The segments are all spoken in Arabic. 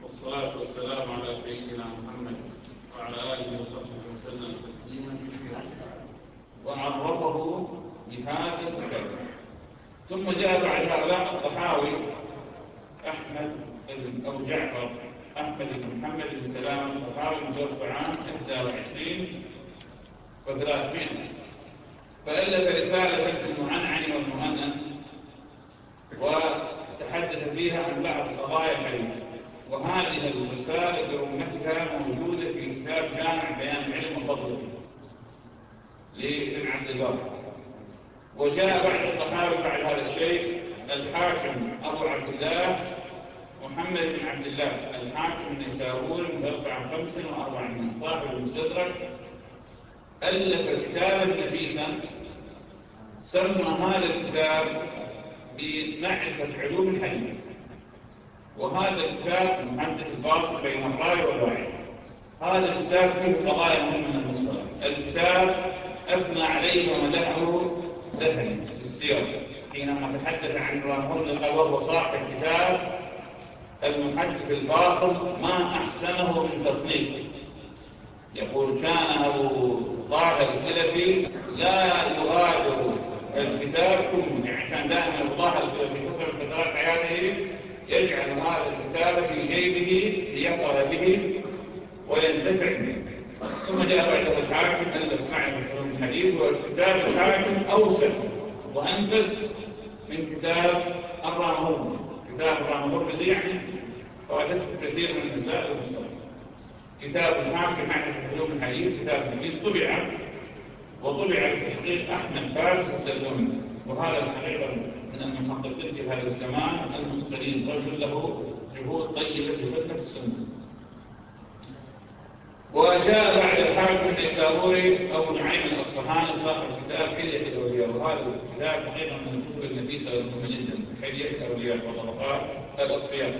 والصلاة والسلام على سيدنا محمد وعلى آله وصحبه وسلم تسليما كثيرا. وعرفه بهذا الكتاب. ثم جاء بعد هؤلاء الطحاوي أحمد بن أبو جعفر أحمد بن محمد بن سلام الطحاوي متوفى عام 21 و300، فألف رسالة في المعنعن والمؤنن وتحدث فيها عن بعض قضايا الحديث، وهذه الرسالة برمتها موجودة في كتاب جامع بيان العلم وفضله لابن عبد البر. وجاء بعد الطحاوي بعد هذا الشيء الحاكم أبو عبد الله محمد بن عبد الله الحاكم النيسابوري متوفى عام 45 صاحب المستدرك، ألف كتابا نفيسا سمى هذا الكتاب بمعرفة علوم الحديث. وهذا الكتاب محدث الفاصل بين الراي والوعي. هذا الكتاب فيه قضايا مهمة من المصطلح. الكتاب أثنى عليه ومدحه ذهبي في السير حينما تحدث عن رحمه وهو صاحب كتاب المحدث الفاصل ما أحسنه من تصنيف. يقول كان أبو طاهر السلفي لا يغادر الكتاب كله، يعني كان دائما أبو طاهر السلفي فترة من فترات حياته يجعل هذا الكتاب في جيبه ليقرأ به وينتفع به. ثم جاء بعده الحاكم ألف معرفة علوم الحديث، والكتاب الحاكم أوسع وأنفس من كتاب الرامهور. كتاب الرامهور الذي يعني فوجدت كثير من المسائل المصطلحة. كتاب الحاكم معرفة علوم الحديث كتاب نفيس وطبع بتحقيق أحمد فارس السلموني، وهذا الحقيقة من المحققين في هذا الزمان المتقنين، رجل له جهود طيبة في فتنة السنة. وجاء بعد الحاكم النيسابوري أبو نعيم الأصفهاني صاحب كتاب حلية الأولياء، وهذا الكتاب حقيقة من الكتب النفيسة والمهمة جدا، حلية الأولياء وطبقات الأصفياء.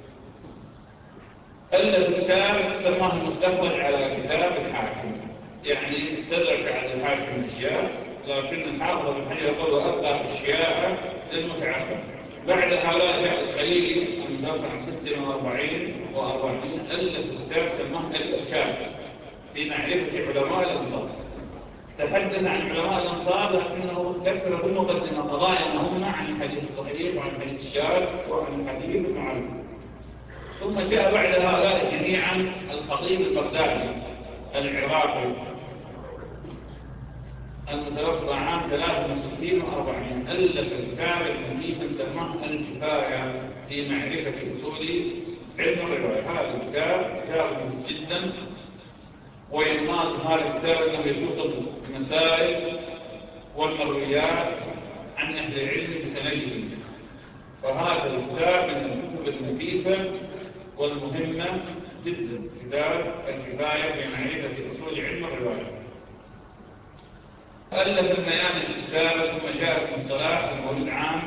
ألف كتاب سماه المستخرج على كتاب الحاكم، يعني استدرك على الحاكم أشياء، لكن الحافظ بن حجر يقول وأبقى أشياء للمتعقب. بعد هؤلاء جاء الخليلي المتوفى عام 46 و400، ألف كتاب سماه الإرشاد في معرفة علماء الأمصار. تحدث عن علماء الأمصار لكنه ذكر بالمقدمة قضايا مهمة عن الحديث الصحيح وعن الحديث الشاذ وعن الحديث المعلم. ثم جاء بعد هؤلاء جميعا الخطيب البغدادي العراقي المتوفى عام 63 و400، ألف كتابا نفيسا سماه الكفاية في معرفة أصول علم الرواية. هذا الكتاب نفيس جدا، وينماط هذا الكتاب أنه يسوق المسائل والمرويات عن أهل العلم بسنده. فهذا الكتاب من الكتب النفيسة والمهمة جدا، كتاب الكفاية في معرفة أصول علم الرواية. ألف الميامن كتابا. ثم جاء ابن الصلاح المولود عام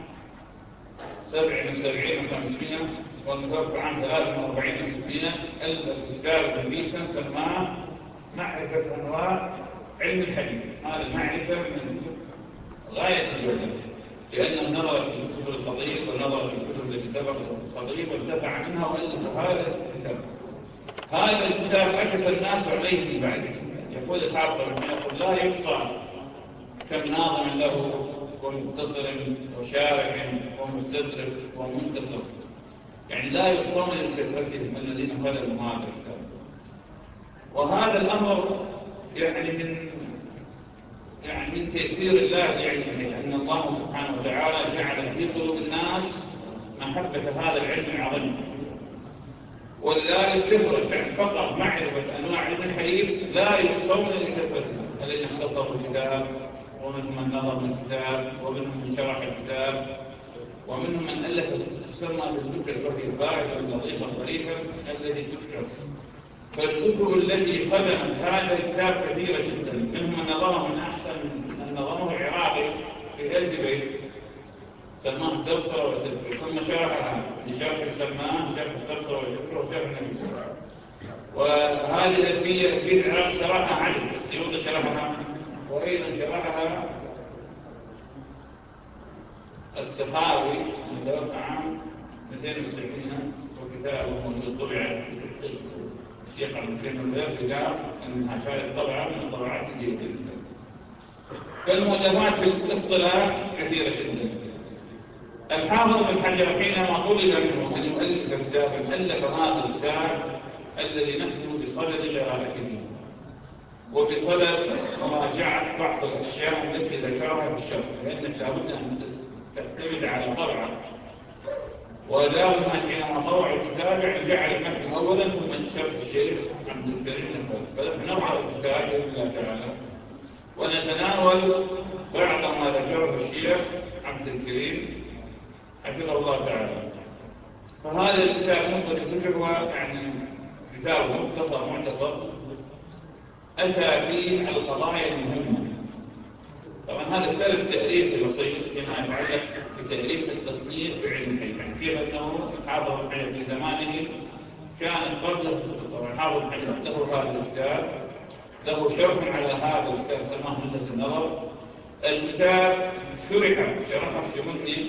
77 و500 والمتوفى عام 43 و600، ألف كتابا نفيسا سماه معرفة أنواع علم الحديث. هذا المعرفة من غاية الجودة، لأنه نظر في كتب الخطيب ونظر في الكتب التي سبقت الخطيب وانتفع منها وألف هذا الكتاب. هذا الكتاب أكثر الناس عليه من بعده. يقول الحافظ يقول لا يحصى كم ناظم له ومختصر وشارح ومستدرك ومنتصر، يعني لا يحصون لكثرتهم الذين خلقوا هذا الكتاب. وهذا الأمر يعني من تيسير الله لعلمه، أن الله سبحانه وتعالى جعل في قلوب الناس محبة هذا العلم العظيم. ولذلك كثرة فقط معرفة أنواع علم الحديث لا يحصون لكثرتهم، الذين اختصروا الكتاب، ومنهم من نظر من الكتاب، ومنهم من شرح الكتاب، ومنهم من ألف تسمى بالذكر، وهي الباعثة اللطيفة الظريفة التي تذكر. فالكتب التي خدمت هذا الكتاب كثيرة جدا، منهم من نظمه من أحسن من نظمه العراقي في 1000 بيت سماه التبصرة والتذكر، ثم شرحها بشرح سماه شرح التبصرة والتذكر وشرح النبي. وهذه الألفية في العراق شرحها علي السيوطي شرحها، وأيضا شرحها السخاوي المتوفى عام 260 وكتاب موجود طبع الشيخ عبد الكريم الغير قال أنها كانت طبعا من الطبعات الجيدة جدا. فالمؤلفات في الاصطلاح كثيرة جدا. الحافظ بن حجر حينما طلب منه أن يؤلف كتابا ألف هذا الكتاب الذي نحن بصدد قراءته وبصدد مراجعة بعض الأشياء التي ذكرها في الشرح، لأنك لابد أن تعتمد على طبعة. ودائما حينما طبع الكتاب يعني جعل المتن أولا ثم شرح الشيخ عبد الكريم نفسه. فنحن نقرأ الكتاب بإذن الله تعالى ونتناول بعض ما ذكره الشيخ عبد الكريم حفظه الله تعالى. فهذا الكتاب ممكن يكون هو يعني كتاب مختصر معتصر أتى فيه على القضايا المهمة. طبعا هذا سلب تأليفي بسيط فيما يتعلق بتأليف التصنيف في علم الحديث، يعني كيف أنه حافظ الحجر في زمانه كان قبله. طبعا حافظ الحجر له هذا الكتاب، له شرح على هذا الكتاب سماه نزهة النظر. الكتاب شرحه الشموني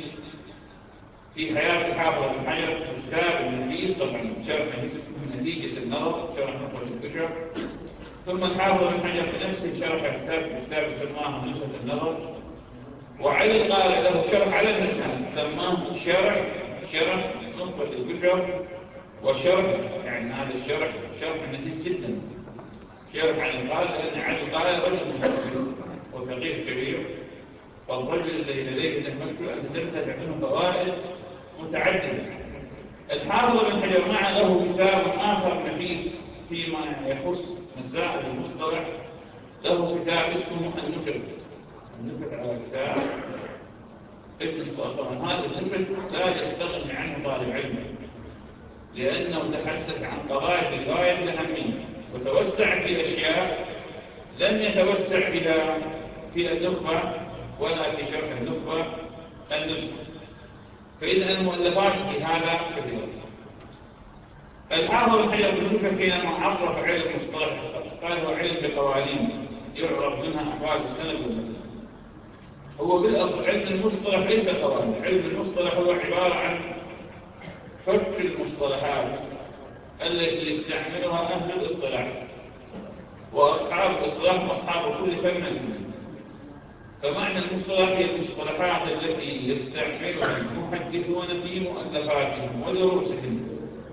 في حياة حافظ الحجر، الكتاب النفيس طبعا شرح نتيجة النظر، شرح نقطة الفكرة. ثم الحافظ بن حجر بنفسه شرح كتاب سماه نزهة النظر، وعلي قال له شرح على النزهة سماه شرح نخبة الفكر، وشرح يعني هذا الشرح نفيس جدا. شرح علي قال لأن علي قال رجل مفكر وفقيه كبير، والرجل الذي لديه تفكر أن تنتفع منه فوائد متعددة. الحافظ بن حجر مع له كتاب آخر نفيس فيما يخص مسائل المصطلح، له كتاب اسمه النكت على كتاب ابن السلطان. هذا النكت لا يستغني عنه طالب علم، لأنه تحدث عن قضايا غاية الأهمية وتوسع في أشياء لم يتوسع بها في النخبة ولا في شرح النخبة النسخة. فإذا المؤلفات في هذا كثيرة. الحافظ بن حجر بن حينما عرف علم المصطلح قال هو علم بقوانين يعرف منها أحوال السند والمتن. هو بالأصل علم المصطلح ليس قوانين، علم المصطلح هو عبارة عن فك المصطلحات التي يستعملها أهل الإصطلاح، وأصحاب الإصطلاح أصحاب كل فن. فمعنى المصطلح هي المصطلحات التي يستعملها المحدثون في مؤلفاتهم ودروسهم،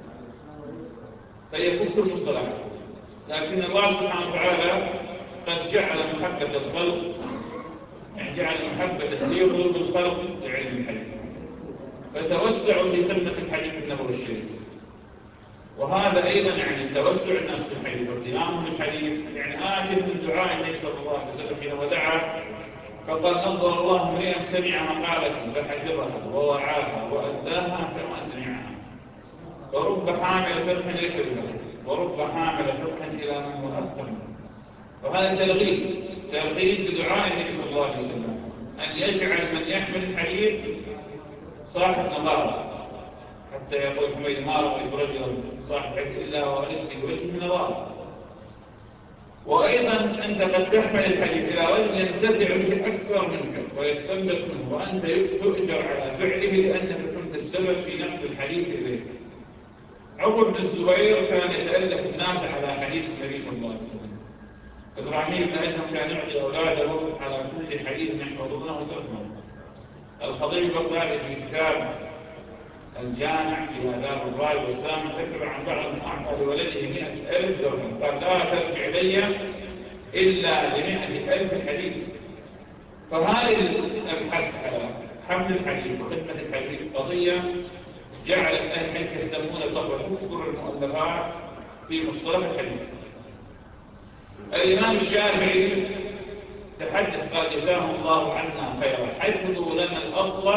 فيفك المصطلحات. لكن الله سبحانه وتعالى قد جعل محبة الخلق، يعني جعل محبة في قلوب الخلق لعلم الحديث، فتوسعوا في خدمة الحديث النبوي الشريف. وهذا أيضا يعني توسع الناس في الحديث واهتمامهم بالحديث. يعني آخر من دعاء النبي صلى الله عليه وسلم حينما دعا فقال نظر الله امرئا سمع مقالتي فحفظها ووعاها وأداها كما سمعها، ورب حامل فقه يشربها ورب حامل فقه إلى من هو أفقه. وهذا ترغيب بدعاء النبي صلى الله عليه وسلم أن يجعل من يحمل الحديث صاحب نظارة، حتى يقول حميد ما رأيت رجلا صاحب حديث إلا وأردت في وجهه نظارة. وأيضا أنت قد تحمل الحديث إلى رجل ينتفع به أكثر منك ويستنبط منه، وأنت تؤجر على فعله لأنك كنت السبب في نقل الحديث إليه. عمر بن الزبير كان يتألف الناس على حديث النبي صلى الله عليه وسلم. إبراهيم بن أدهم كان يعطي أولاده على كل حديث يحفظونه درهما. الخطيب البغدادي في كتاب الجامع في آداب الراي والسامع ذكر عن بعض من أعطى لولده 100,000 درهم، قال لا ترجع إلي إلا ل100,000 حديث. فهذه البحث على حمل الحديث وخدمة الحديث قضية جعلت أهل الحديث يهتمون بالضبط تذكر المؤلفات في مصطلح الحديث. الإمام الشافعي تحدث قال جزاهم الله عنا خيرا حفظوا لنا الأصل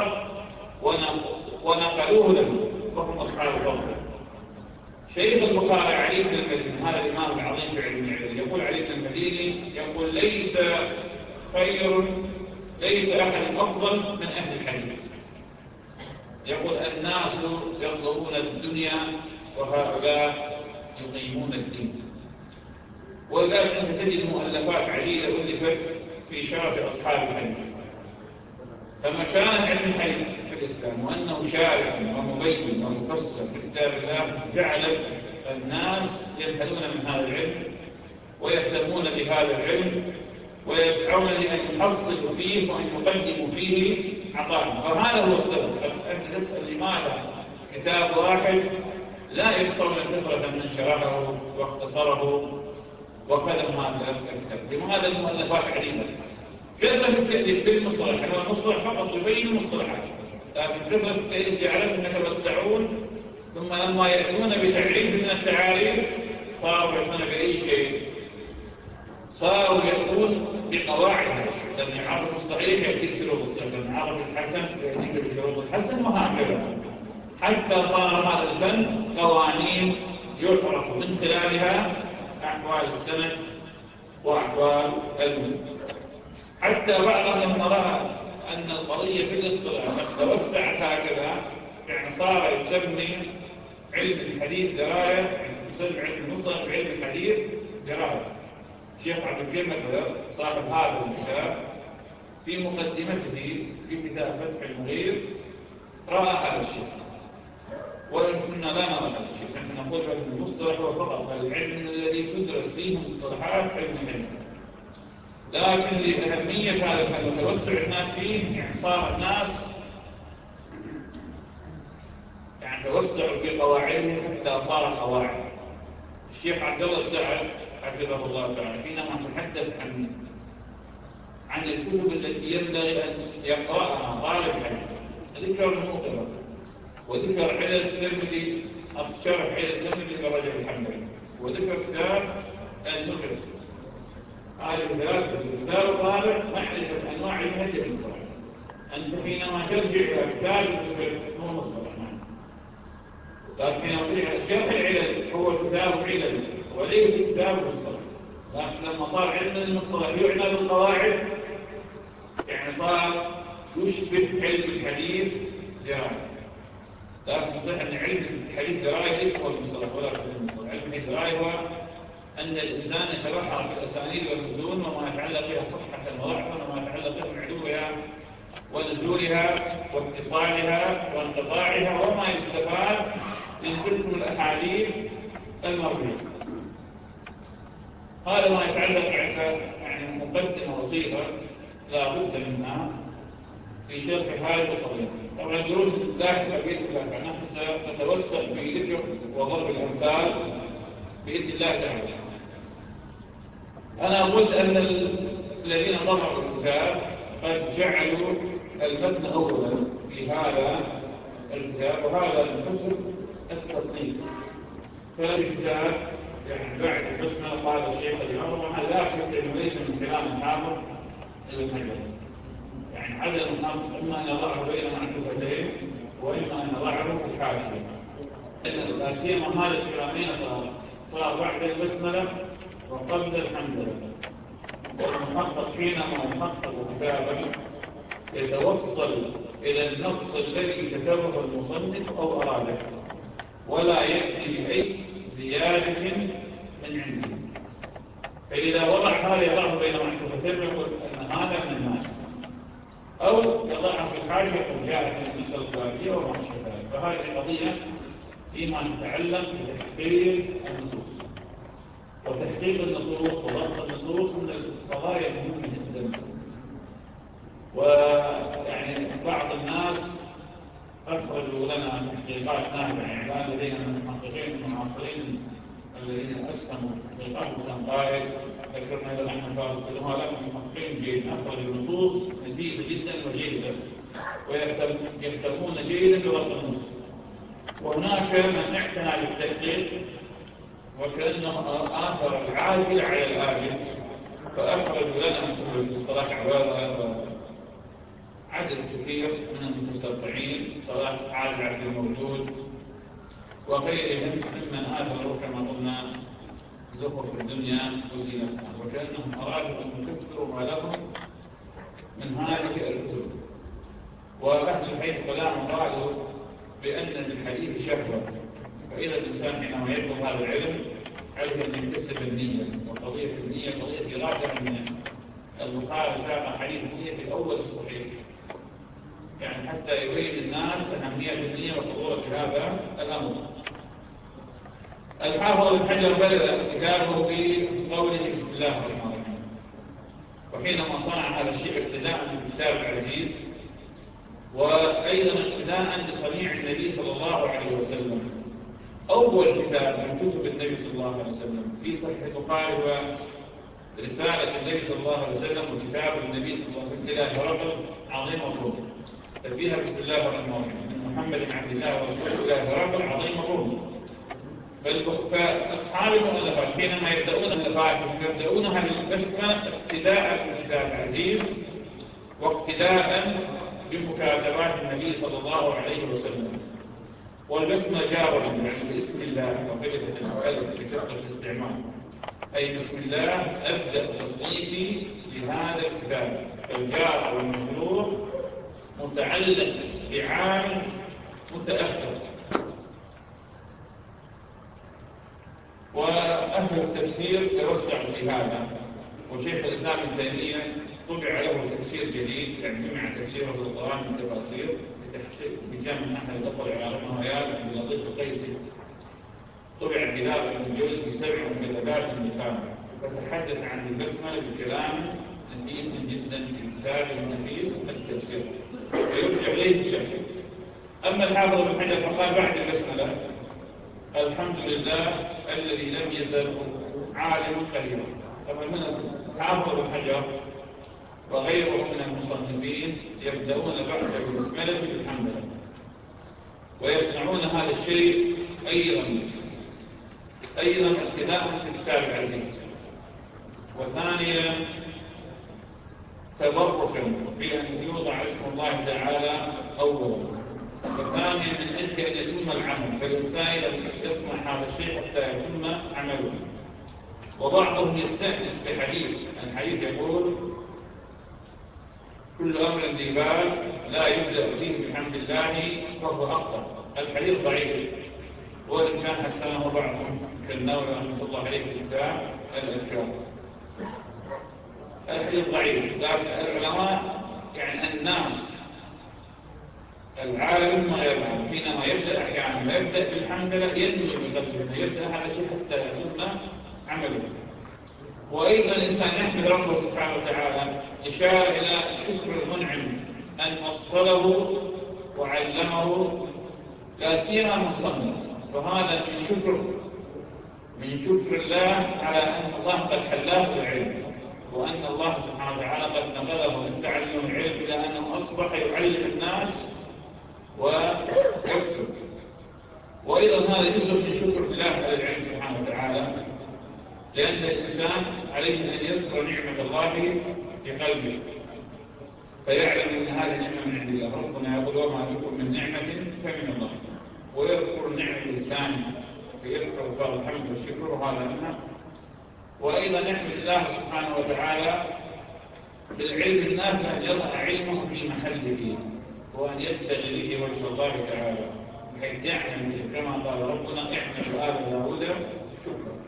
ونقلوه لنا وهم أصحاب الفضل. شيخ البخاري علي بن المديني هذا الإمام العظيم في علم العلم يقول علي بن المديني يقول ليس أحد أفضل من أهل الحديث. يقول الناس يطلبون الدنيا وهؤلاء يقيمون الدين. ولذلك أنت تجد مؤلفات عديدة ألفت في شرف أصحاب الحديث. فمكان علم الحديث في الإسلام وأنه شارع ومبين ومفسر في كتاب الله جعلت الناس ينهلون من هذا العلم ويهتمون بهذا العلم ويسعون لأن يحصلوا فيه وأن يقدموا فيه عطاء. فهذا هو السبب. أنت تسأل لماذا كتاب واحد لا يكثر من كثرة من شرحه واختصره وخدم هذا الكتاب. لماذا المؤلفات عديدة؟ كثرة التأليف في المصطلح، هو المصطلح فقط يبين المصطلحات، لكن كثرة التأليف جعلهم يتوسعون، ثم لما يأتون بتعريف من التعاريف صاروا يأتون بأي شيء، صاروا يأتون بقواعد. لما يعرف الصحيح يأتي بشروط الصحيح، لما يعرف الحسن يأتي بشروط الحسن، وهكذا حتى صار هذا الفن قوانين يعرف من خلالها أحوال السند وأحوال المسلم. حتى بعضهم لما رأى أن القضية في الاصطلاح توسعت هكذا، يعني صار يسمي علم الحديث دراية، يعني يسمي علم المصطلح بعلم الحديث دراية. الشيخ عبد الكريم مثلا صاحب هذا الكتاب في مقدمته في كتاب فتح المغير رأى هذا الشيء، وإن كنا لا نرى هذا الشيء، نحن نقول أن المصطلح هو فقط العلم الذي تدرس فيه مصطلحات علم الحديث، لكن لأهمية هذا الفن وتوسع الناس فيه، يعني صار الناس يعني توسعوا في قواعده حتى صار قواعد. الشيخ عبد الله السعد حفظه الله تعالى حينما تحدث عن الكتب التي ينبغي أن يقرأها طالب العلم، ذكر الموقظة وذكر علل الترمذي، الشرح علل الترمذي لرجل الحنبلي، وذكر كتاب المغرب. هذه الكتاب الرابع معرفة أنواع المهدي المصطلح. أنت حينما ترجع إلى كتاب المغرب هو مصطلح، لكن حينما ترجع إلى شرح العلل هو كتاب علل وليس كتاب مصطلح. لكن لما صار علم المصطلح يعنى بالقواعد، يعني صار يشبه علم الحديث دراية. لكن صحيح أن علم الحديث دراية ليس هو المصطلح ولا علم المصطلح. علم الحديث دراية هو أن الإنسان يتبحر بالأسانيد والمتون وما يتعلق بها صحة وضعفا وما يتعلق بها من علوها ونزولها واتصالها وانقطاعها وما يستفاد من تلك الأحاديث المروية. هذا ما يتعلق يعني مقدمة بسيطة لا بد منها في شرح هذه القضية. طبعا الدروس اللاحقة بإذن الله نحن سنتوسع في ذكر وضرب الأمثال بإذن الله تعالى. أنا قلت أن الذين طبعوا الكتاب قد جعلوا المتن أولا في هذا الكتاب، وهذا الحسن التصنيف. فالكتاب يعني بعد البسمة قال الشيخ الإمام وما لا شك أنه ليس من كلام الحافظ ابن حجر، يعني عدم الحافظ إما أن يضعه بين معكوفتين وإما أن يضعه في الحاشية. لا سيما هذا الكلامين صار بعد البسملة وقبل الحمد. والمحقق حينما يحقق كتابا يتوصل إلى النص الذي كتبه المصنف أو أراده، ولا يأتي بأي زيادة من عنده. فإذا وضع هذا يضعه بين معكوفتين يقول أن هذا من الناس، أو يضعه في الحاشية قد جاءت من المسألة الفلانية وما شابه. فهذه قضية فيما يتعلق بتحقيق النصوص، وتحقيق النصوص وضبط النصوص من القضايا المهمة جدا. ويعني بعض الناس أخرجوا لنا تحقيقات نافعة، يعني لدينا من المحققين المعاصرين الذين أسلموا تحقيقات وسنقائد ذكرنا إلى أحمد فارس هؤلاء المحققين جيدا أخرجوا النصوص نفيسة جدا وجيدة ويهتمون جيدا بضبط النصوص. وهناك من اعتنى بالتحقيق وكأنه آثر العاجل على الآجل، فأخرج لنا في صلاح عبادة عدد كثير من المتسرعين، صلاح عادل عبد الموجود وغيرهم ممن آثروا كما قلنا زخرف الدنيا وزينتها، وكأنهم أرادوا أن يكثروا ما لهم من هذه الكتب. وأهل الحديث كلام قالوا بأن الحديث شهوة، فإذا الإنسان حينما يطلب هذا العلم عليه أن يكتسب النية، وقضية النية قضية غاية من البخاري ساق حديث النية في الأول الصحيح، يعني حتى يبين الناس أهمية النية وخطورة هذا الأمر. الحافظ ابن حجر بدأ كتابه بقوله بسم الله الرحمن الرحيم، وحينما صنع هذا الشيء اقتداء بالكتاب العزيز، وأيضا اقتداء بصنيع النبي صلى الله عليه وسلم. أول كتاب من كتب النبي صلى الله عليه وسلم في صحيح البخاري ورسالة النبي صلى الله عليه وسلم وكتاب النبي صلى الله عليه وسلم إلى هرقل عظيم الروم، ففيها بسم الله الرحمن الرحيم من محمد بن عبد الله ورسوله إلى هرقل عظيم الروم. فأصحاب المؤلفات حينما يبدأون مؤلفاتهم يبدأونها بالبسمة اقتداء بالكتاب العزيز واقتداء بمكاتبات النبي صلى الله عليه وسلم. والبسمة جارة يعني باسم الله وقلة الألف بكثرة الاستعمال، أي بسم الله أبدأ تصنيفي لهذا الكتاب. فالجار والمجرور متعلق بعامل متأخر. وأهل التفسير توسعوا في هذا، وشيخ الإسلام ابن تيمية طبع له تفسير جديد، يعني جمع تفسيره للقرآن من تفاسير بجمع أحد الأخوة العلماء ويال عبد اللطيف القيسي، طبع كتاب ابن الجوزي في 7 مجلدات النخام، فتحدث عن البسملة بكلام نفيس جدا في كتاب النفيس التفسير، فيرجع إليه بشكل. أما الحافظ ابن حجر فقال بعد البسملة الحمد لله الذي لم يزل عالم قديرا. طبعا هنا الحافظ ابن حجر وغيره من المصنفين يبدأون بعد البسملة بالحمد لله، ويصنعون هذا الشيء أيضا اقتداء في الكتاب العزيز، وثانيا تبركا بأن يوضع اسم الله تعالى أولا، وثانيا من أجل أن يتم العمل، فالإنسان يسمع هذا الشيء حتى يتم عمله. وبعضهم يستأنس بحديث، الحديث يقول كل أمر ذي بال لا يبدأ فيه بحمد الله فهو أخطأ. الحديث ضعيف، وإن كان حسنه بعضهم كالنووي رحمه الله عليه في كتاب الأذكار. الحديث ضعيف، لكن العلماء يعني الناس العالم ما يفعل حينما يبدأ أحيانا يبدأ بالحمد لله ينوي بقلبه يبدأ هذا الشيء حتى يتم عمله. وأيضا الإنسان يحمد ربه سبحانه وتعالى إشارة إلى شكر المنعم أن وصله وعلمه لا سيما المصنف، فهذا من شكر الله على أن الله قد حلاه بالعلم، وأن الله سبحانه وتعالى قد نقله من تعلم العلم إلى أنه أصبح يعلم الناس ويكتب. وأيضا هذا جزء من شكر الله على العلم سبحانه وتعالى، لأن الإنسان عليه أن يذكر نعمة الله في قلبه فيعلم أن هذه نعمة من عند الله. ربنا يقول وما بكم من نعمة فمن الله، ويذكر نعمة الإنسان فيذكر فضل الحمد والشكر وهذا منها. وأيضا نعمة الله سبحانه وتعالى بالعلم النافع أن يضع علمه في محله وأن يبتغي به وجه الله تعالى بحيث يعمل به كما قال ربنا اعمل آل داود شكرا.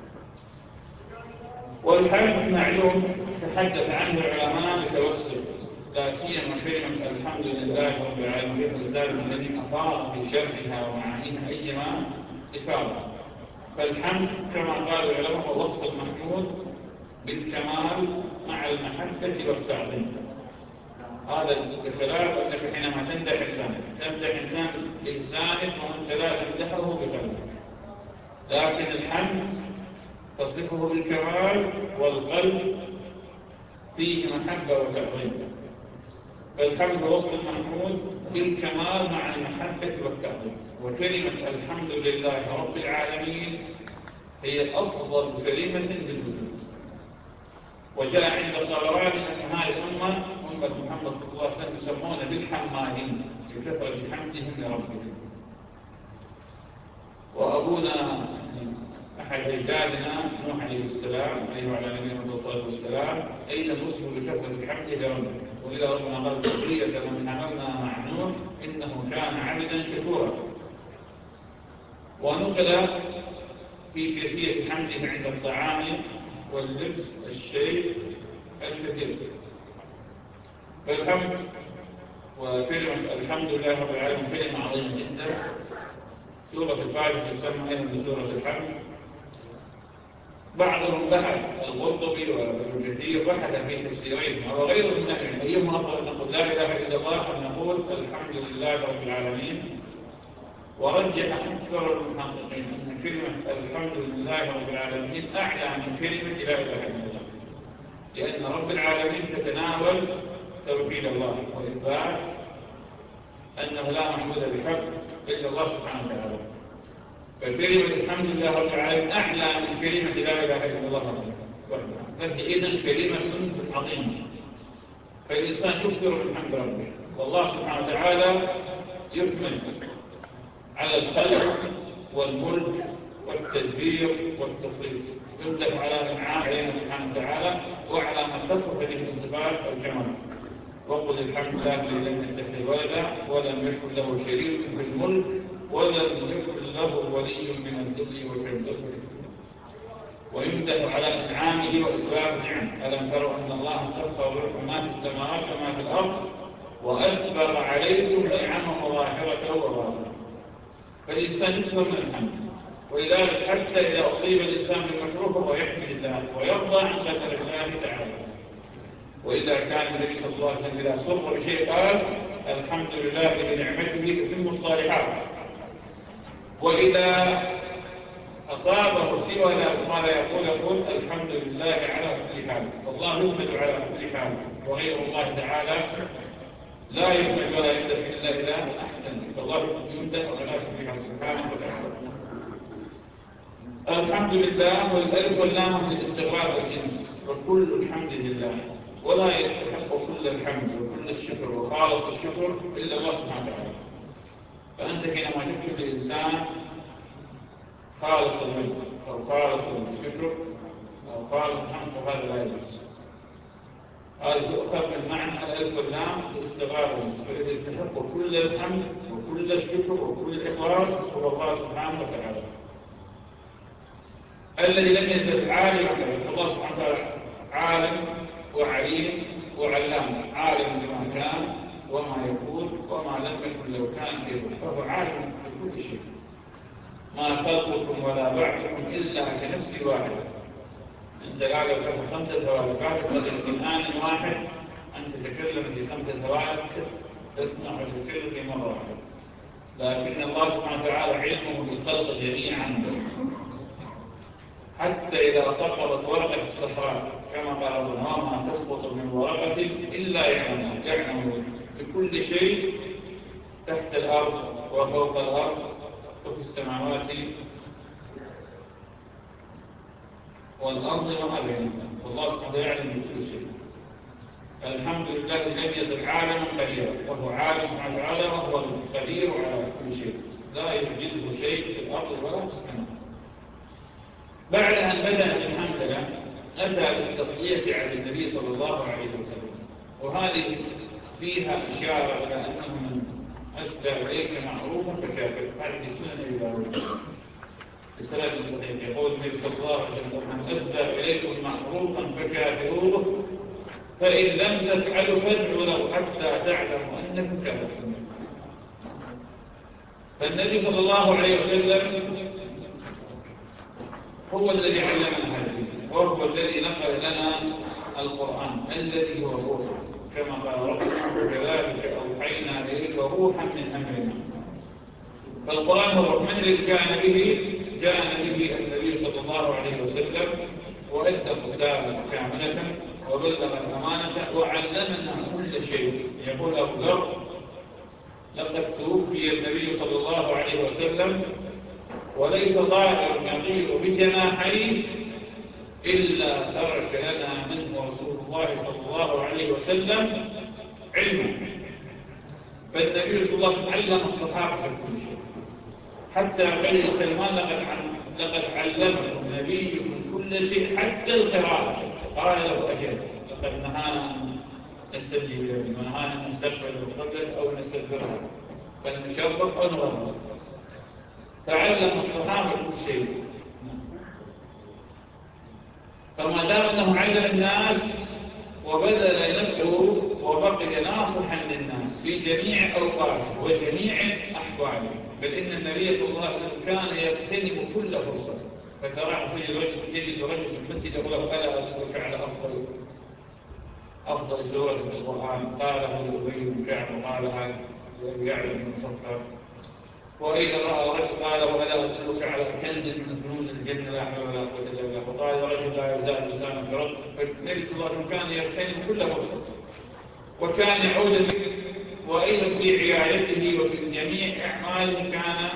والحمد معلوم تحدث عنه العلماء بتوسل، لا سيما كلمة الحمد لله رب العالمين الذي الذي أفاض في شرحها ومعانيها أيما إفاضة. فالحمد كما قال العلماء هو وصف المحمود بالكمال مع المحبة والتعظيم. هذا بخلاف أنك حينما تمدح إنسان بلسانك وأنت لا تمدحه بقلبك، لكن الحمد تصفه بالكمال والقلب فيه محبة وتعظيم. فالحمد وصف المحمود بالكمال مع المحبة والتعظيم. وكلمة الحمد لله رب العالمين هي أفضل كلمة بالوجود. وجاء عند الطبراني أن هذه الأمة أمة محمد صلى الله عليه وسلم يسمون بالحمادين لكثرة حمدهم لربهم. وأبونا أحد أجدادنا نوح عليه السلام عليه وعلى نبينا الصلاة والسلام أيضا وصفه بكثرة حمده لربه، وإذا ربنا قال ذرية من حملنا مع نوح إنه كان عبدا شكورا. ونقل في كيفية حمده عند الطعام واللبس الشيء الكثير. فالحمد وكلمة الحمد لله رب العالمين كلمة عظيمة جدا. سورة الفاتحة تسمى أيضا بسورة الحمد. بعضهم بحث القرطبي وابن كثير بحث في تفسيرين وغير من أيهما أفضل أن نقول لا إله إلا الله أم نقول الحمد لله رب العالمين. ورجح أكثر المحققين أن كلمة الحمد لله رب العالمين أعلى من كلمة لا إله إلا الله، لأن رب العالمين تتناول توحيد الله وإثبات أنه لا معبود بحق إلا الله سبحانه وتعالى. فكلمة الحمد لله رب العالمين أعلى من كلمة لا إله إلا الله وحده، فهي إذن كلمة عظيمة. فالإنسان يكثر من حمد ربه، والله سبحانه وتعالى يحمد على الخلق والملك والتدبير والتصريف، يمدح على إنعام علينا سبحانه وتعالى وعلى ما اتصف به من صفات الكمال. وقل الحمد لله الذي لم يتخذ ولدا ولم يكن له شريك في الملك ولم يكن له ولي من الذل والكبر. ويمدح على إنعامه وإسباب النعم. ألم تروا أن الله سخر لكم ما في السماوات وما في الأرض وأسبغ عليكم نعمه ظاهرة وباطنة. فالإنسان يكثر من الحمد، ولذلك حتى إذا أصيب الإنسان بالمكروه فهو يحمد الله ويرضى عن قدر الله تعالى. وإذا كان النبي صلى الله عليه وسلم إذا سر بشيء قال الحمد لله بنعمته تتم الصالحات. وإذا أصابه سوى ماذا يقول الحمد لله على كل حال. والله يحمد على كل حال، وغير الله تعالى لا يحمد ولا يمدح إلا إذا أحسن. فالله يمدح ولا يمدح سبحانه وتعالى. الحمد لله والألف واللام للاستغراق والجنس، وكل الحمد لله، ولا يستحق كل الحمد وكل الشكر وخالص الشكر إلا الله سبحانه وتعالى. فأنت حينما تكتب الإنسان خالص المجد أو خالص الشكر أو خالص الحمد فهذا لا يجوز. هذا يؤخذ من معنى الألف واللام للاستغراق والجنس، فإذا يستحق كل الحمد وكل الشكر وكل الإخلاص هو الله سبحانه وتعالى الذي لم يزل عالما. فالله سبحانه وتعالى عالم وعليم وعلام، عالم بما كان وما يكون وما لم يكن لو كان كيف، فهو عالم بكل شيء. ما خلقكم ولا بعثكم إلا كنفس واحدة. أنت قاعد في 5 ثواني قاعد في آن واحد أن تتكلم في 5 ثواني تسمع وتتكلم في مرة واحدة. لكن الله سبحانه وتعالى علمه بالخلق جميعا، حتى إذا سقطت ورقة الصحراء كما قال ربنا وما تسقط من ورقة إلا يعلم بكل شيء تحت الأرض وفوق الأرض وفي السماوات والأرض وما بينهما، والله سبحانه يعلم بكل شيء. الحمد لله لم يزل عالما قديرا، وهو عالم سبحانه وتعالى وهو القدير على كل شيء، لا يوجده شيء في الأرض ولا في السماء. بعد أن بدأ بالحمدلله أتى بالتصديق على النبي صلى الله عليه وسلم، وهذه فيها إشارة إلى أنه من أسدى إليك معروفا فكافر. هذه سنة أبي داود بسند صحيح، يقول النبي صلى الله عليه وسلم من أسدى إليكم معروفا فكافروه فإن لم تفعلوا فادعوا له حتى تعلموا أنكم كافرون. فالنبي صلى الله عليه وسلم هو الذي علمنا هذا الدين، وهو الذي نقل لنا القرآن الذي هو روح، كما قال ربنا وكذلك أوحينا إليك روحا من أمرنا. فالقرآن هو الروح، من الذي كان به؟ جاء به النبي صلى الله عليه وسلم وأدى الرسالة كاملة وبلغ الأمانة وعلمنا كل شيء. يقول أبو ذر لقد توفي النبي صلى الله عليه وسلم وليس طائر يطير بجناحيه إلا ترك لنا منه رسول الله صلى الله عليه وسلم علما. فالنبي صلى الله عليه وسلم علم الصحابة كل شيء، حتى قال سلمان لقد علمكم نبيكم كل شيء حتى القراءة. قال له أجل، لقد نهانا أن نستجيب له ونهانا أن نستقبل القبلة أو نستدبرها بل نشرب أو نغرب. فعلم الصحابة كل شيء. فما دام أنه علم الناس وبذل نفسه وبقي ناصحا للناس في جميع أوقاته وجميع أحواله، بل إن النبي صلى الله عليه وسلم كان يغتنم كل فرصة. فتراه يجد رجل في المسجد يقول له: ألا أدلك على أفضل سورة في القرآن؟ قاله أبي بن كعب وقالها يعلم بن صفر. وإذا رأى رجل قال: وألا أدلك على كنز من كنوز الجنة لا حول ولا قوة إلا بالله؟ وقال رجل: لا يزال لسانه برد. فالنبي صلى الله عليه وسلم كان يغتنم كل فرصة، وكان يعود وأيضا في عيادته وفي جميع أعماله كان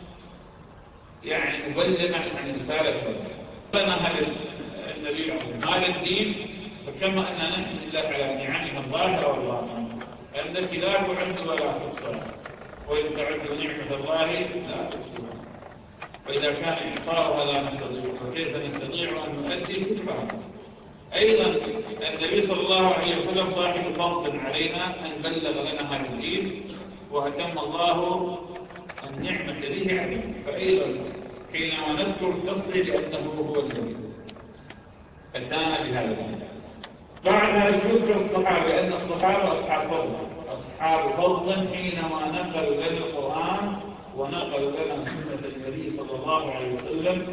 يعني مبلغا عن رسالة ربنا. لنا هذا النبي هذا الدين، فكما أننا نحمد الله على نعمه الظاهرة والباطنة التي لا تعد ولا تحصى، وإن تعدوا نعمة الله لا تحصوها، وإذا كان إحصاؤها لا نستطيع، فكيف نستطيع أن نؤدي شكرها؟ أيضا النبي صلى الله عليه وسلم صاحب فضل علينا أن بلغ لنا هذا الدين وأتم الله النعمة به علينا. فأيضا حينما نذكر تصلي لأنه هو الذي أتانا بهذا الدين. بعدها نذكر الصحابة، لأن الصحابة أصحاب فضل حينما نقلوا لنا القرآن ونقلوا لنا سنة النبي صلى الله عليه وسلم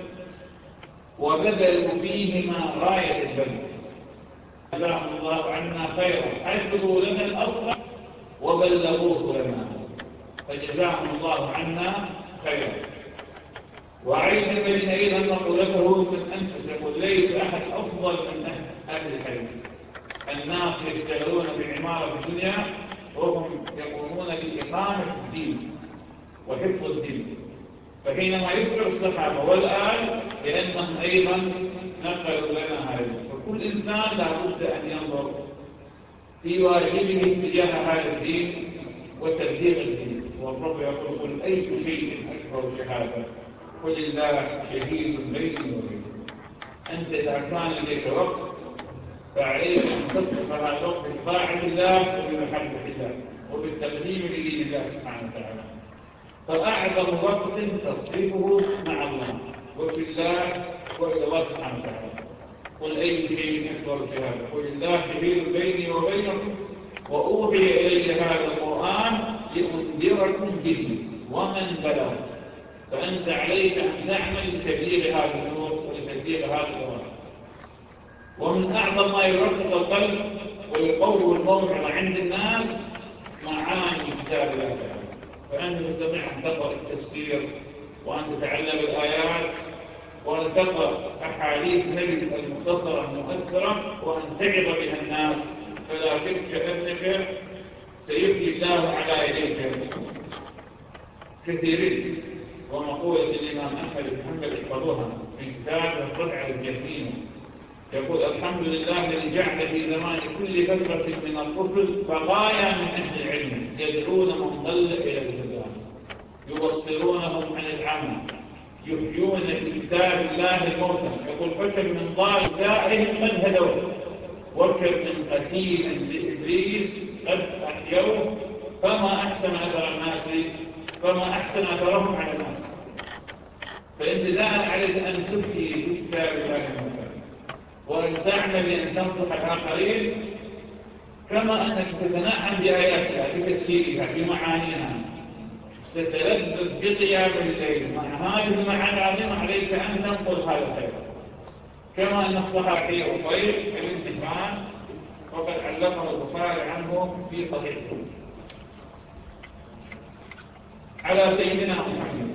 وبذلوا فيهما غاية البذل. جزاهم الله عنا خيرا، حفظوا لنا الأصل وبلغوه لنا، فجزاهم الله عنا خيرا. وعيد بين أيضا مقولته من أنفسكم: ليس أحد أفضل من أهل الحديث. الناس يشتغلون بعمارة الدنيا وهم يقومون بإقامة الدين وحفظ الدين. فحينما يذكر الصحابة والآل لأنهم أيضا نقلوا لنا هذا، فكل إنسان لابد أن ينظر في واجبه تجاه هذا الدين وتبليغ الدين. والرب يقول: قل أي شيء أكبر شهادة؟ قل الله شهيد بيني وبينكم. أنت إذا كان لديك وقت فعليك أن تصرف هذا الوقت بطاعة الله وبمحبة الله وبالتقديم لدين الله سبحانه وتعالى. فأعظم وقت تصرفه مع الله وفي الله وإلى الله سبحانه وتعالى. قل أي شيء أكبر شهادة؟ قل الله شهيد بيني وبينكم وأوحي إلي هذا القرآن لأنذركم به ومن بلغ. فأنت عليك أن تعمل لتبليغ هذا النور ولتبليغ هذا القرآن. ومن أعظم ما يرقق القلب ويقوي الموعظة عند الناس معاني كتاب الله تعالى. فأنت تستطيع أن تقرأ التفسير وأن تتعلم الآيات وأن تقرأ أحاديث النبي المختصرة المؤثرة وأن تعظ بها الناس. فلا شك أنك سيبني الله على يديك كثيرين. ومقولة الإمام أحمد بن حنبل احفظوها في كتابه الرد على الجهمية، يقول: الحمد لله الذي جعل في زمان كل فترة من الرسل بقايا من أهل العلم يدعون من ضل إلى الهدى، يبصرونهم عن العمى، يحيون بكتاب الله الموتى. يقول: فكم من ضال جائهم قد هدوه، وكم من قتيل لإبليس قد أحيوه، فما أحسن أثرهم على الناس. فأنت دائما عليك أن تحيي بكتاب الله الموتى وأن تعمل لأن تنصح الآخرين، كما أنك تتنعم بآياتها بتفسيرها بمعانيها، تتلذذ بقيام الليل. مع هذه المعاني العظيمة عليك أن تنقل هذا الخير. كما أن الصحابي رفيع بن تهمان وقد علقه البخاري عنه في صحيحه على سيدنا محمد،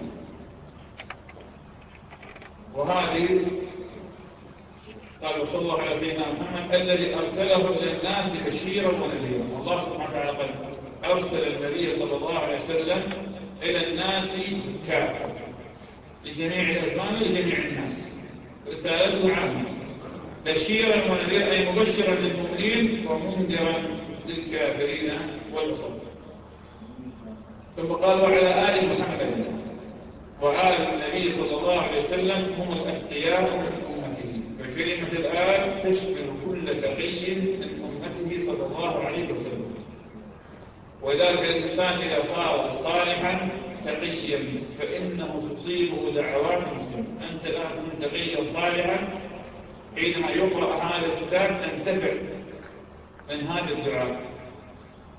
وهذه قال صلى الله عليه سيدنا محمد: الذي أرسله إلى الناس بشيرا ونذيرا. والله سبحانه وتعالى قد أرسل النبي صلى الله عليه وسلم إلى الناس كافة لجميع الأزمان لجميع الناس، رسالته عامة بشيرا ونذيرا، أي مبشرا للمؤمنين ومنذرا للكافرين والمصدقين. ثم قال: وعلى آل محمد وآل النبي صلى الله عليه وسلم هم الأتقياء من أمته. فكلمة الآل تشمل كل تقي من أمته صلى الله عليه وسلم. وذلك الإنسان إذا صار صالحا تقيا فإنه تصيبه دعوات المسلمين. أنت لا تكون تقيا صالحا حينما يقرأ هذا الكتاب تنتفع من هذا الدعاء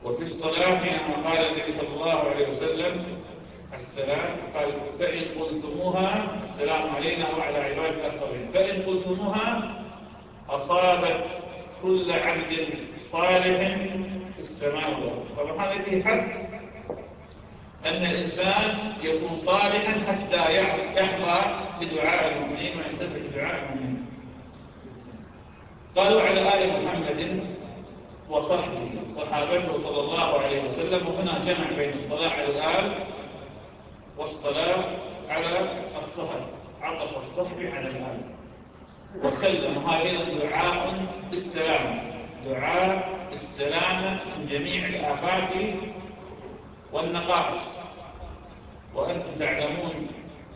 وفي الصلاة حينما قال النبي صلى الله عليه وسلم السلام قال فإن قلتموها السلام علينا وعلى عباد الآخرين، فإن قلتموها أصابت كل عبد صالح في السماء والأرض. طبعا هذا فيه حث أن الإنسان يكون صالحا حتى يحظى بدعاء المؤمنين وينتفع بدعاء المؤمنين. قالوا على آل محمد وصحبه صحابته صلى الله عليه وسلم، وهنا جمع بين الصلاة على الآل والصلاة على الصحب، عطف الصحب على الآل. وسلم هذا دعاء بالسلامة، دعاء السلامة من جميع الآفات والنقائص. وأنتم تعلمون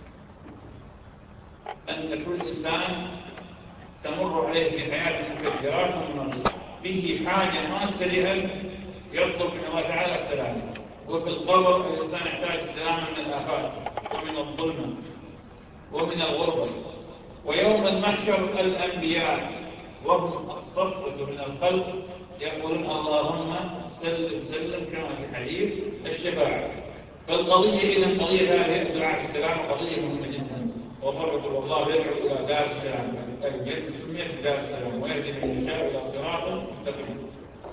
أن كل إنسان تمر عليه في حياته مكدرات ومنغصات، به حاجة ماسة لأن يطلب من الله تعالى السلامة. وفي القبر الإنسان يحتاج السلامة من الآفات ومن الظلمة ومن الغربة. ويوم المحشر الأنبياء وهم الصفوة من الخلق يقولون اللهم سلم سلم كما في حديث الشفاعة. فالقضية إذن قضية هذه الدعاء بالسلام قضية مهمة جدا. وقال الله يدعو إلى دار السلام، الجنة سميت بدار السلام ويهدي من يشاء إلى صراط مستقيم.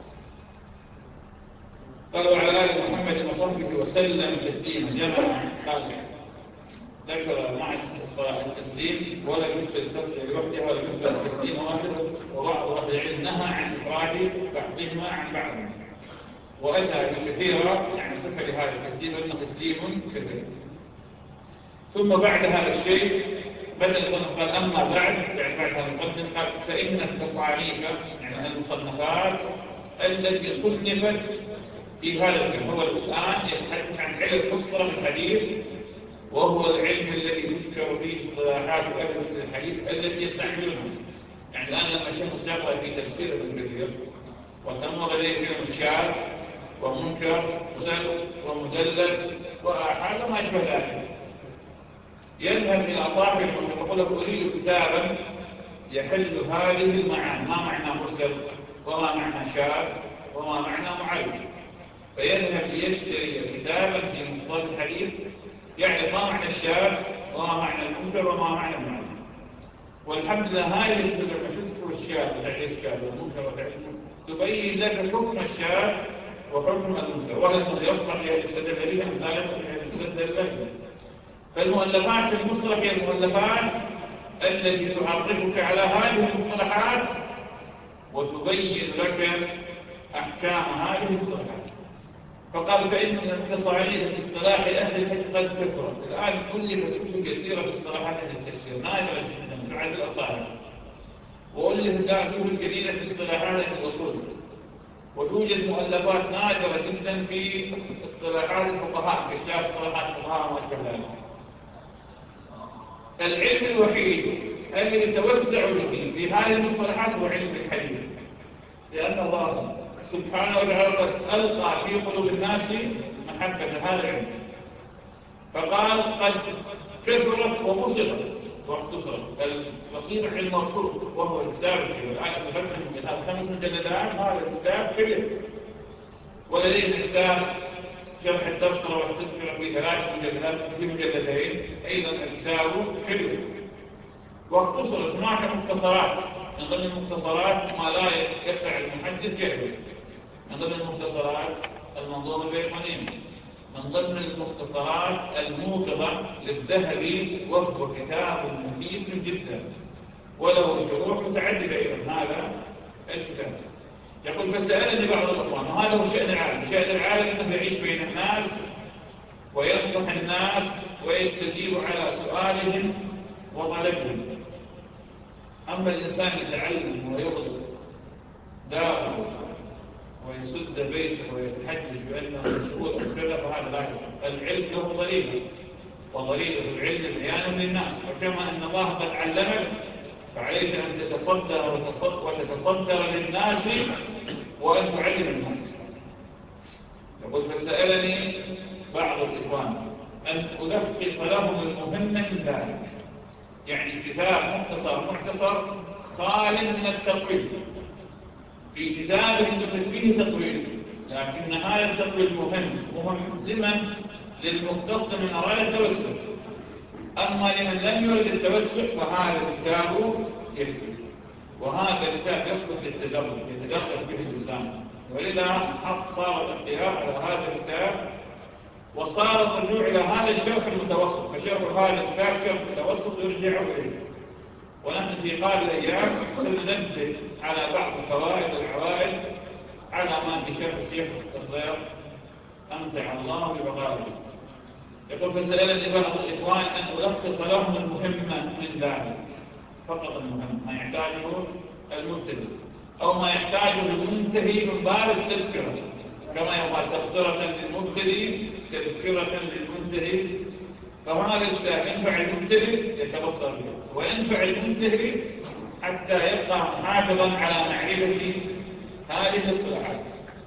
قالوا على آل محمد وصحبه وسلم تسليما. جمع قال ذكر مع الصلاة التسليم ولا يمثل التصلية لوحدها ولا يمثل التسليم واحدة، وبعض أهل العلم نهى عن إفراد بعضهما عن بعض، وأتى بكثيرة يعني صفة لهذا التسليم أنه تسليم كثير. ثم بعد هذا الشيء بدل قال أما بعد يعني بعد هذا المقدم قال فإن التصانيف يعني المصنفات التي صنفت في هذا الكلام. هو الآن يتحدث عن علم مصطلح الحديث، وهو العلم الذي تذكر فيه اصطلاحات أهل الحديث التي يستعملونها. يعني الآن لما شيخ يقرأ في تفسير ابن كثير وتمر إليه فيهم شاذ ومنكر ومدلس وآحاد وما أشبه ذلك، يذهب إلى صاحب ويقول له أريد كتابا يحل هذه المعاني، ما معنى مرسل وما معنى شاذ وما معنى معلم. فيذهب ليشتري كتابا في مصطلح الحديث يعرف ما معنى الشاذ وما معنى المنكر وما معنى المعلم. والحمد لله هذه الكتب لما تذكر الشاذ وتعريف الشاذ والمنكر وتعريف تبين لك حكم الشاذ وحكم المنكر، وهل يصلح ليستدل بها أم لا يصلح ليستدل بها. فالمؤلفات في المصطلح هي المؤلفات التي تعرفك على هذه المصطلحات وتبين لك أحكام هذه المصطلحات. فقال فإن التصانيف في اصطلاح أهل الحديث قد كثرت. الآن ألفت كتب يسيرة في اصطلاحات أهل التفسير نادرة جدا تعد الأصابع، وألفت الآن كتب جديدة في اصطلاحات أهل الأصول، وتوجد مؤلفات نادرة جدا في اصطلاحات الفقهاء كشاف اصطلاحات الفقهاء وما أشبه ذلك. العلم الوحيد الذي توسع به في هذه المصطلحات هو علم الحديث، لأن الله سبحانه وتعالى قد ألقى في قلوب الناس محبة هذا العلم، فقال قد كثرت وبسطت واختصرت. البسيط علم مرفوع وهو الكتاب الكبير. الآن سبقنا من كتاب 5 مجلدات، هذا الكتاب كبير. ولدينا كتاب شرح التبصرة والتذكرة في 3 مجلدات في مجلدين، أيضا الكتاب كبير واختصرت. هناك مختصرات، من ضمن المختصرات ما لا يسع المحدث يعرف. من ضمن المختصرات المنظومة البيقونية، من ضمن المختصرات الموقظة للذهبي، وهو كتاب نفيس جدا وله شروح متعددة. إذن هذا الكتاب يقول فسألني بعض الأخوان، وهذا هو شأن العالم. شأن العالم أنه يعيش بين الناس وينصح الناس ويستجيب على سؤالهم وطلبهم. أما الإنسان يتعلم ويغلق داره ويسد بيته ويتحدث بأنه مشغول وكذا فهذا لا يصح. العلم له ضريبة، وضريبة العلم بيان للناس. وكما أن الله قد علمك فعليك أن وتتصدر للناس وأن تعلم الناس. يقول فسألني بعض الإخوان أن ألخص لهم المهم من ذلك، يعني كتاب مختصر خال من التطويل. في كتابه يدخل فيه تطويل، لكن هذا التقويم مهم لمن؟ للمختص من أراد التوسع. أما لمن لم يرد التوسع فهذا الكتاب يكفي، وهذا الكتاب يصلح للتدرج يتدرج به الإنسان. ولذا صار الاختيار على هذا الكتاب، وصار الرجوع إلى هذا الشرح المتوسط. فشرح هذا الكتاب شرح متوسط يرجع إليه. ونحن في قابل الأيام سننبه على بعض الفوائد والعوائد على ما في شرح الشيخ الضياء أمتع الله ببقائه. يقول: فسألني بعض الإخوان أن ألخص لهم المهمة من ذلك، فقط المهم ما يحتاجه المبتدئ أو ما يحتاجه المنتهي من باب التذكرة، كما يقال تبصرة للمبتدئ تذكرة للمنتهي. فهذا الكتاب ينفع المبتدئ يتبصر به، وينفع المنتهي حتى يبقى محافظا على معرفة هذه الاصطلاحات.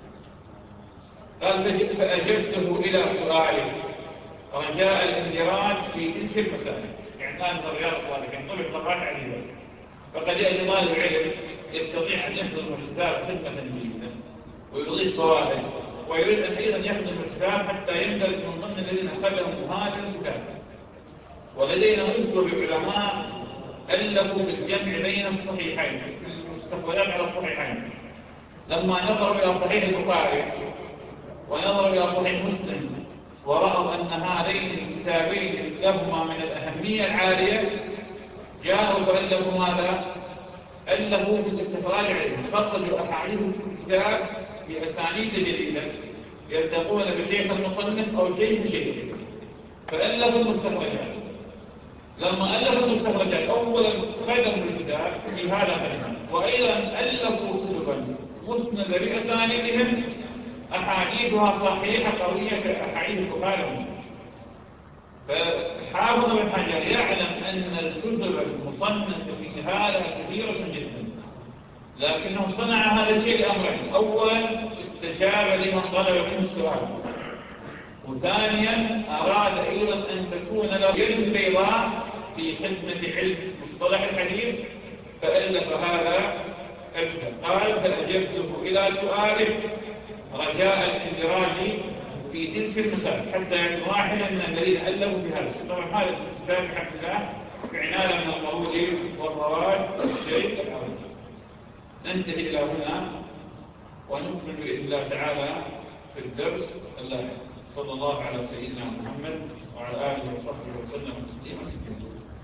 قال: فأجبته إلى سؤاله رجاء الاندراج في تلك المسائل. يعني الآن من رياض الصالحين طبع طبعات عديدة، فقد يأتي طالب العلم يستطيع أن يخدم الكتاب خدمة جيدة ويضيف فوائد، ويريد أن أيضا يخدم الكتاب حتى يندرج من ضمن الذين خدموا هذا الكتاب. ولدينا أسلوب علماء ألفوا في الجمع بين الصحيحين، في المستقبلات على الصحيحين، لما نظروا إلى صحيح البخاري ونظروا إلى صحيح مسلم ورأوا أن هذين الكتابين لهما من الأهمية العالية، جاءوا فألفوا ماذا؟ ألفوا في الاستخراج عليهم، خرجوا أحاديث الكتاب بأسانيد جديدة يلتقون بشيخ المصنف أو شيخ فألفوا المستخرجات. لما ألفوا المستخرجات أولا خدموا الكتاب في هذا الخدمة، وأيضا ألفوا كتبا مسندة بأسانيدهم أحاديثها صحيحة قوية كأحاديث البخاري ومسلم. فحافظ بن حجر يعلم أن الكتب المصنفة في هذا كثيرة جدا، لكنه صنع هذا الشيء لأمرين: أولا استجاب لمن طلب منه السؤال، وثانيا أراد أيضا أن تكون له يد بيضاء في خدمة علم مصطلح الحديث، فألف هذا الكتاب. قال: فأجبته إلى سؤاله رجاء الاندراج في تلك المسائل حتى يكون واحدا من الذين ألفوا في هذا الشيء. طبعا هذا الكتاب الحمد لله في عناية من القبول والرواج الشيء الأول. ننتهي إلى هنا ونكمل بإذن الله تعالى في الدرس اللاحق. صلى الله على سيدنا محمد وعلى آله وصحبه وسلم تسليما كثيرا.